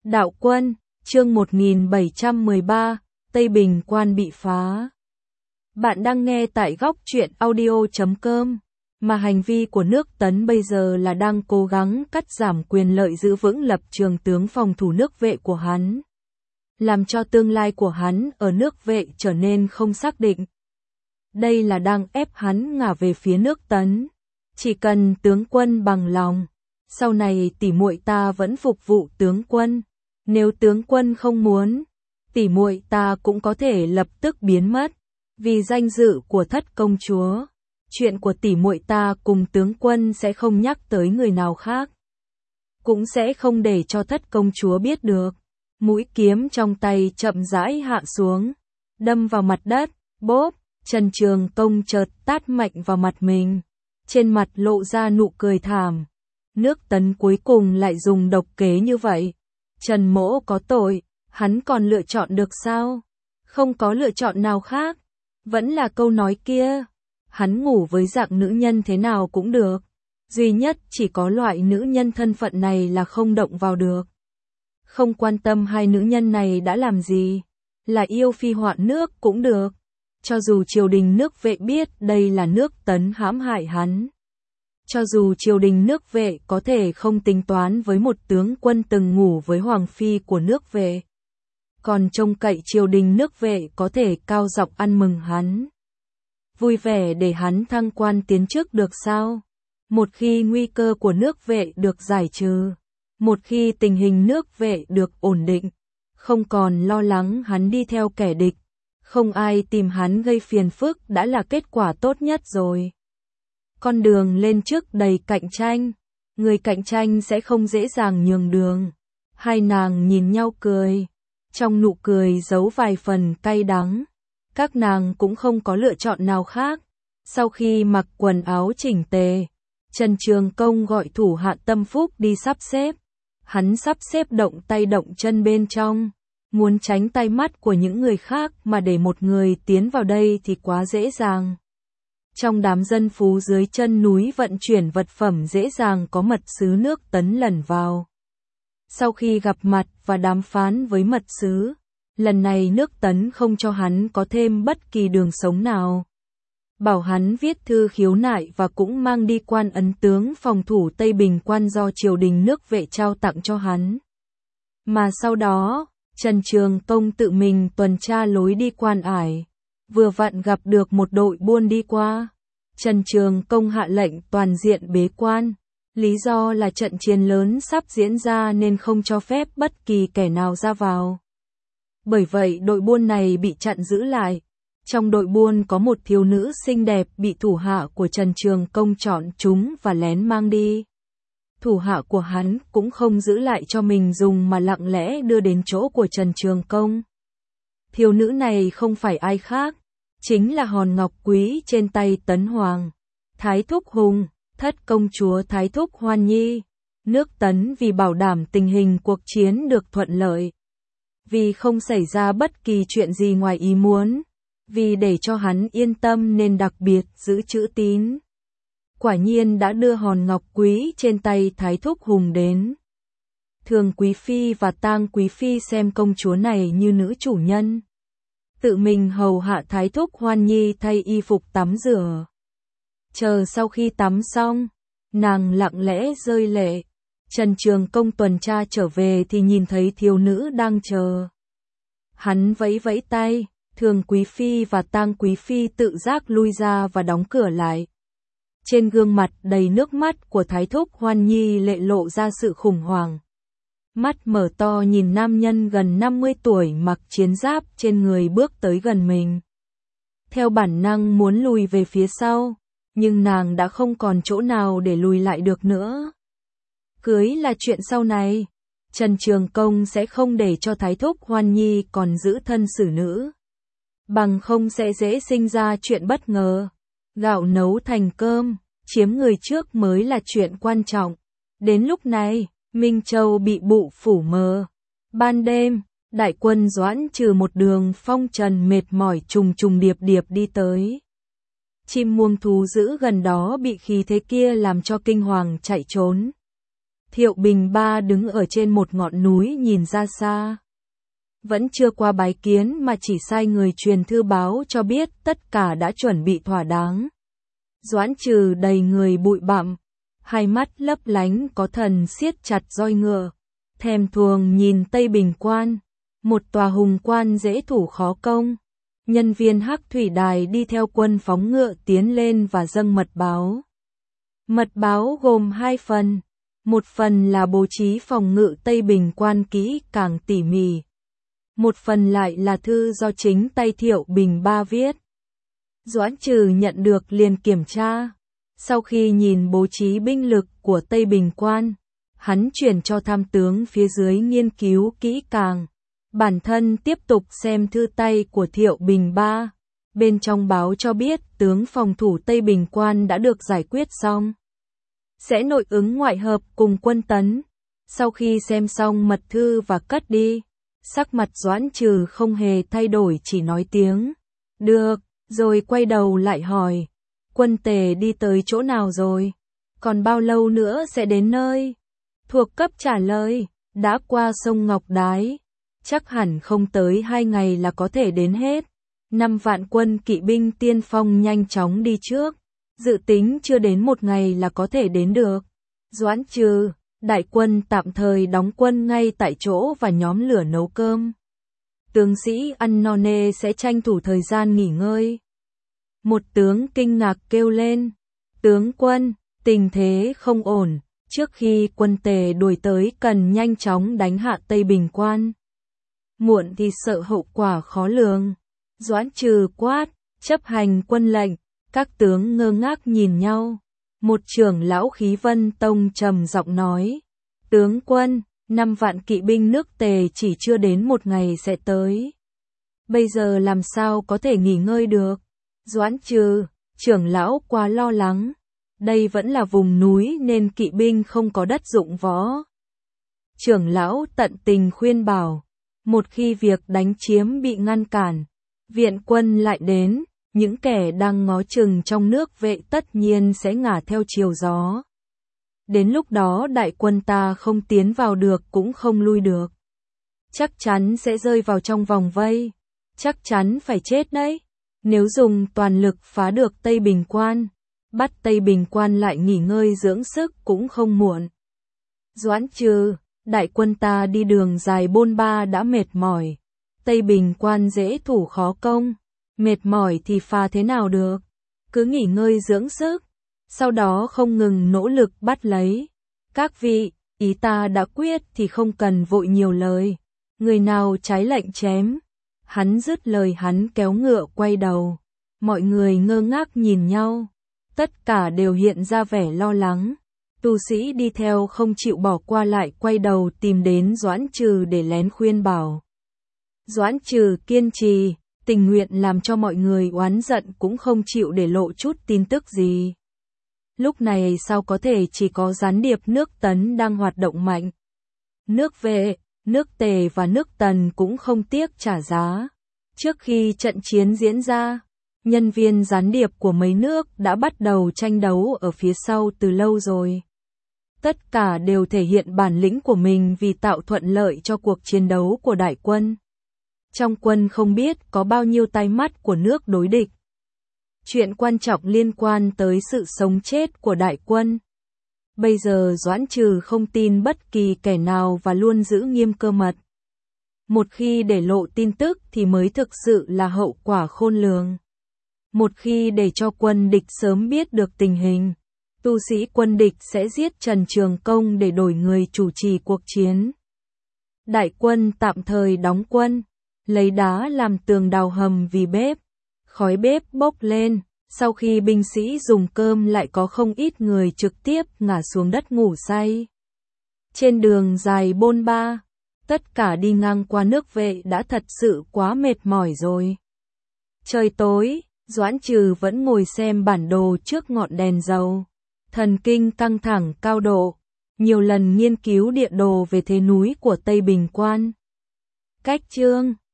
Đạo quân, chương 1713, Tây Bình Quan bị phá. Bạn đang nghe tại góc truyện audio.com, mà hành vi của nước Tấn bây giờ là đang cố gắng cắt giảm quyền lợi giữ vững lập trường tướng phòng thủ nước Vệ của hắn, làm cho tương lai của hắn ở nước Vệ trở nên không xác định. Đây là đang ép hắn ngả về phía nước Tấn. Chỉ cần tướng quân bằng lòng, sau này tỷ muội ta vẫn phục vụ tướng quân. Nếu tướng quân không muốn, tỷ muội ta cũng có thể lập tức biến mất. Vì danh dự của thất công chúa, chuyện của tỷ muội ta cùng tướng quân sẽ không nhắc tới người nào khác, cũng sẽ không để cho thất công chúa biết được. Mũi kiếm trong tay chậm rãi hạ xuống, đâm vào mặt đất, bốp. Trần Trường Tông chợt tát mạnh vào mặt mình, trên mặt lộ ra nụ cười thảm. Nước Tấn cuối cùng lại dùng độc kế như vậy. Trần Mỗ có tội, hắn còn lựa chọn được sao? Không có lựa chọn nào khác. Vẫn là câu nói kia, hắn ngủ với dạng nữ nhân thế nào cũng được. Duy nhất chỉ có loại nữ nhân thân phận này là không động vào được. Không quan tâm hai nữ nhân này đã làm gì, là yêu phi hoạn nước cũng được. Cho dù triều đình nước Vệ biết đây là nước Tấn hãm hại hắn. Cho dù triều đình nước Vệ có thể không tính toán với một tướng quân từng ngủ với hoàng phi của nước Vệ, còn trông cậy triều đình nước Vệ có thể cao giọng ăn mừng hắn, vui vẻ để hắn thăng quan tiến chức được sao? Một khi nguy cơ của nước Vệ được giải trừ, một khi tình hình nước Vệ được ổn định, không còn lo lắng hắn đi theo kẻ địch, không ai tìm hắn gây phiền phức đã là kết quả tốt nhất rồi. Con đường lên trước đầy cạnh tranh, người cạnh tranh sẽ không dễ dàng nhường đường. Hai nàng nhìn nhau cười, trong nụ cười giấu vài phần cay đắng. Các nàng cũng không có lựa chọn nào khác. Sau khi mặc quần áo chỉnh tề, Trần Trường Công gọi thủ hạ Tâm Phúc đi sắp xếp. Hắn sắp xếp động tay động chân bên trong, muốn tránh tay mắt của những người khác mà để một người tiến vào đây thì quá dễ dàng. Trong đám dân phú dưới chân núi vận chuyển vật phẩm dễ dàng có mật sứ nước Tấn lẩn vào. Sau khi gặp mặt và đàm phán với mật sứ, lần này nước Tấn không cho hắn có thêm bất kỳ đường sống nào. Bảo hắn viết thư khiếu nại và cũng mang đi quan ấn tướng phòng thủ Tây Bình Quan do triều đình nước Vệ trao tặng cho hắn. Mà sau đó, Trần Trường Tông tự mình tuần tra lối đi quan ải. Vừa vặn gặp được một đội buôn đi qua. Trần Trường Công hạ lệnh toàn diện bế quan. Lý do là trận chiến lớn sắp diễn ra nên không cho phép bất kỳ kẻ nào ra vào. Bởi vậy đội buôn này bị chặn giữ lại. Trong đội buôn có một thiếu nữ xinh đẹp bị thủ hạ của Trần Trường Công chọn chúng và lén mang đi. Thủ hạ của hắn cũng không giữ lại cho mình dùng mà lặng lẽ đưa đến chỗ của Trần Trường Công. Thiếu nữ này không phải ai khác, chính là hòn ngọc quý trên tay Tấn Hoàng, Thái Thúc Hùng, thất công chúa Thái Thúc Hoan Nhi. Nước Tấn vì bảo đảm tình hình cuộc chiến được thuận lợi, vì không xảy ra bất kỳ chuyện gì ngoài ý muốn, vì để cho hắn yên tâm nên đặc biệt giữ chữ tín. Quả nhiên đã đưa hòn ngọc quý trên tay Thái Thúc Hùng đến. Thường Quý Phi và Tang Quý Phi xem công chúa này như nữ chủ nhân, tự mình hầu hạ Thái Thúc Hoan Nhi thay y phục tắm rửa. Chờ sau khi tắm xong, nàng lặng lẽ rơi lệ. Trần Trường Công tuần tra trở về thì nhìn thấy thiếu nữ đang chờ. Hắn vẫy vẫy tay, Thường Quý Phi và Tang Quý Phi tự giác lui ra và đóng cửa lại. Trên gương mặt đầy nước mắt của Thái Thúc Hoan Nhi lệ lộ ra sự khủng hoảng. Mắt mở to nhìn nam nhân gần 50 tuổi mặc chiến giáp trên người bước tới gần mình. Theo bản năng muốn lùi về phía sau, nhưng nàng đã không còn chỗ nào để lùi lại được nữa. Cưới là chuyện sau này, Trần Trường Công sẽ không để cho Thái Thúc Hoan Nhi còn giữ thân xử nữ. Bằng không sẽ dễ sinh ra chuyện bất ngờ. Gạo nấu thành cơm, chiếm người trước mới là chuyện quan trọng. Đến lúc này, Minh Châu bị bụ phủ mờ. Ban đêm, đại quân Doãn Trừ một đường phong trần mệt mỏi trùng trùng điệp điệp đi tới. Chim muông thú dữ gần đó bị khí thế kia làm cho kinh hoàng chạy trốn. Thiệu Bình Ba đứng ở trên một ngọn núi nhìn ra xa. Vẫn chưa qua bái kiến mà chỉ sai người truyền thư báo cho biết tất cả đã chuẩn bị thỏa đáng. Doãn Trừ đầy người bụi bặm, hai mắt lấp lánh có thần siết chặt roi ngựa, thèm thuồng nhìn Tây Bình Quan, một tòa hùng quan dễ thủ khó công. Nhân viên Hắc Thủy Đài đi theo quân phóng ngựa tiến lên và dâng mật báo. Mật báo gồm hai phần, một phần là bố trí phòng ngự Tây Bình Quan kỹ càng tỉ mỉ, một phần lại là thư do chính tay Thiệu Bình Ba viết. Doãn Trừ nhận được liền kiểm tra. Sau khi nhìn bố trí binh lực của Tây Bình Quan, hắn chuyển cho tham tướng phía dưới nghiên cứu kỹ càng. Bản thân tiếp tục xem thư tay của Thiệu Bình Ba. Bên trong báo cho biết tướng phòng thủ Tây Bình Quan đã được giải quyết xong. Sẽ nội ứng ngoại hợp cùng quân tấn. Sau khi xem xong mật thư và cất đi, sắc mặt Doãn Trừ không hề thay đổi, chỉ nói tiếng được, rồi quay đầu lại hỏi. Quân Tề đi tới chỗ nào rồi? Còn bao lâu nữa sẽ đến nơi? Thuộc cấp trả lời, đã qua sông Ngọc Đái. Chắc hẳn không tới 2 ngày là có thể đến hết. 5 vạn quân kỵ binh tiên phong nhanh chóng đi trước. Dự tính chưa đến 1 ngày là có thể đến được. Doãn Trừ, đại quân tạm thời đóng quân ngay tại chỗ và nhóm lửa nấu cơm. Tướng sĩ ăn no nê sẽ tranh thủ thời gian nghỉ ngơi. Một tướng kinh ngạc kêu lên. Tướng quân, tình thế không ổn. Trước khi quân Tề đuổi tới cần nhanh chóng đánh hạ Tây Bình Quan. Muộn thì sợ hậu quả khó lường. Doãn Trừ quát, chấp hành quân lệnh. Các tướng ngơ ngác nhìn nhau. Một trưởng lão Khí Vân Tông trầm giọng nói. Tướng quân, 5 vạn kỵ binh nước Tề chỉ chưa đến 1 ngày sẽ tới. Bây giờ làm sao có thể nghỉ ngơi được? Doãn Trừ, trưởng lão quá lo lắng. Đây vẫn là vùng núi nên kỵ binh không có đất dụng võ. Trưởng lão tận tình khuyên bảo. Một khi việc đánh chiếm bị ngăn cản, viện quân lại đến, những kẻ đang ngó chừng trong nước Vệ tất nhiên sẽ ngả theo chiều gió. Đến lúc đó đại quân ta không tiến vào được cũng không lui được. Chắc chắn sẽ rơi vào trong vòng vây. Chắc chắn phải chết đấy. Nếu dùng toàn lực phá được Tây Bình Quan, bắt Tây Bình Quan lại nghỉ ngơi dưỡng sức cũng không muộn. Doãn Trừ, đại quân ta đi đường dài bôn ba đã mệt mỏi. Tây Bình Quan dễ thủ khó công. Mệt mỏi thì phá thế nào được? Cứ nghỉ ngơi dưỡng sức. Sau đó không ngừng nỗ lực bắt lấy. Các vị, ý ta đã quyết thì không cần vội nhiều lời. Người nào trái lệnh chém. Hắn dứt lời hắn kéo ngựa quay đầu. Mọi người ngơ ngác nhìn nhau. Tất cả đều hiện ra vẻ lo lắng. Tu sĩ đi theo không chịu bỏ qua lại quay đầu tìm đến Doãn Trừ để lén khuyên bảo. Doãn Trừ kiên trì, tình nguyện làm cho mọi người oán giận cũng không chịu để lộ chút tin tức gì. Lúc này sao có thể chỉ có gián điệp nước Tấn đang hoạt động mạnh. Nước Vệ, nước Tề và nước Tần cũng không tiếc trả giá. Trước khi trận chiến diễn ra, nhân viên gián điệp của mấy nước đã bắt đầu tranh đấu ở phía sau từ lâu rồi. Tất cả đều thể hiện bản lĩnh của mình vì tạo thuận lợi cho cuộc chiến đấu của đại quân. Trong quân không biết có bao nhiêu tai mắt của nước đối địch. Chuyện quan trọng liên quan tới sự sống chết của đại quân. Bây giờ Doãn Trừ không tin bất kỳ kẻ nào và luôn giữ nghiêm cơ mật. Một khi để lộ tin tức thì mới thực sự là hậu quả khôn lường. Một khi để cho quân địch sớm biết được tình hình, tu sĩ quân địch sẽ giết Trần Trường Công để đổi người chủ trì cuộc chiến. Đại quân tạm thời đóng quân, lấy đá làm tường đào hầm vì bếp. Khói bếp bốc lên, sau khi binh sĩ dùng cơm lại có không ít người trực tiếp ngả xuống đất ngủ say. Trên đường dài bôn ba, tất cả đi ngang qua nước Vệ đã thật sự quá mệt mỏi rồi. Trời tối, Doãn Trừ vẫn ngồi xem bản đồ trước ngọn đèn dầu. Thần kinh căng thẳng cao độ, nhiều lần nghiên cứu địa đồ về thế núi của Tây Bình Quan. Cách chương